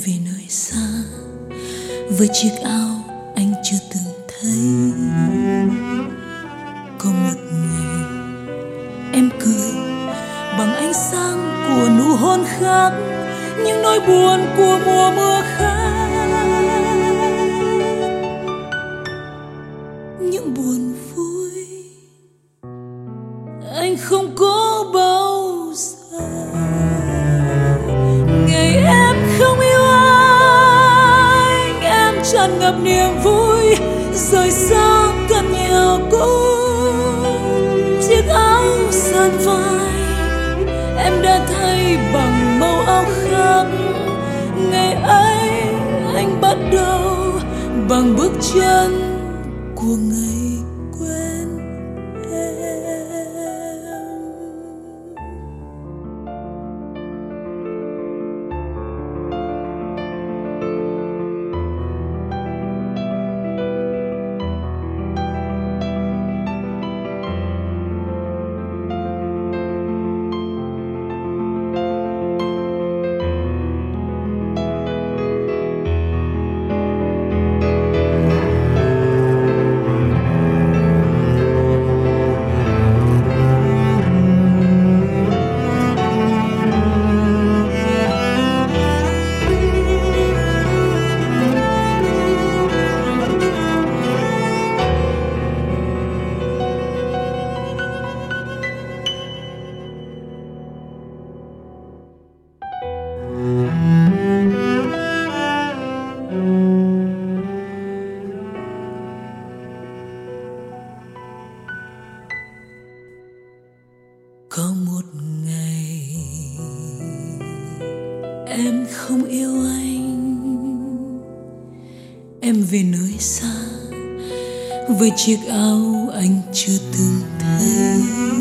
về nơi xa với chiếc áo anh chưa từng thấy. Có một ngày em cười bằng ánh sáng của nụ hôn khác, những nỗi buồn của mùa mưa khác, những buồn vui anh không có bao giờ. Ngày em không yêu anh, em tràn ngập niềm vui, rời xa căn nhà cũ. Chiếc áo sờn vai em đã thay bằng màu áo khác. Ngày ấy anh bắt đầu bằng bước chân của ngày quen em. Có một ngày em không yêu anh, em về nơi xa với chiếc áo anh chưa từng thấy.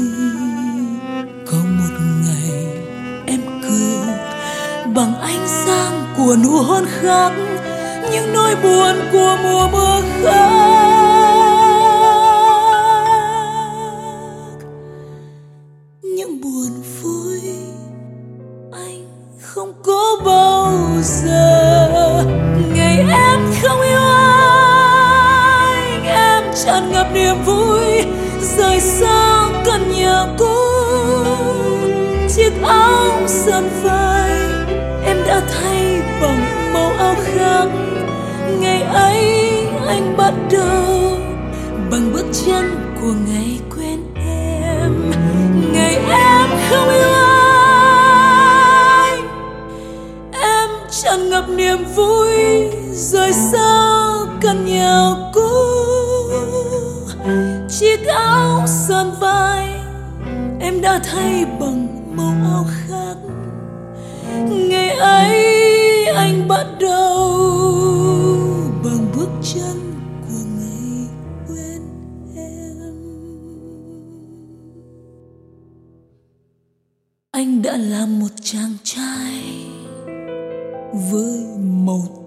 Có một ngày em cười bằng ánh sáng của nụ hôn khác, những nỗi buồn của mùa mưa khác, những buồn vui anh không có bao giờ. Ngày em không yêu anh, em tràn ngập niềm vui, rời xa căn nhà cũ. Chiếc áo sờn vai em đã thay bằng màu áo khác. Ngày ấy anh bắt đầu bằng bước chân của ngày quen em. Ngày em không yêu anh, em tràn ngập niềm vui, rời xa căn nhà cũ. Chiếc áo sờn vai em đã thay bằng màu áo khác. Ngày ấy anh bắt đầu bằng bước chân của ngày quen em. Anh đã là một chàng trai với màu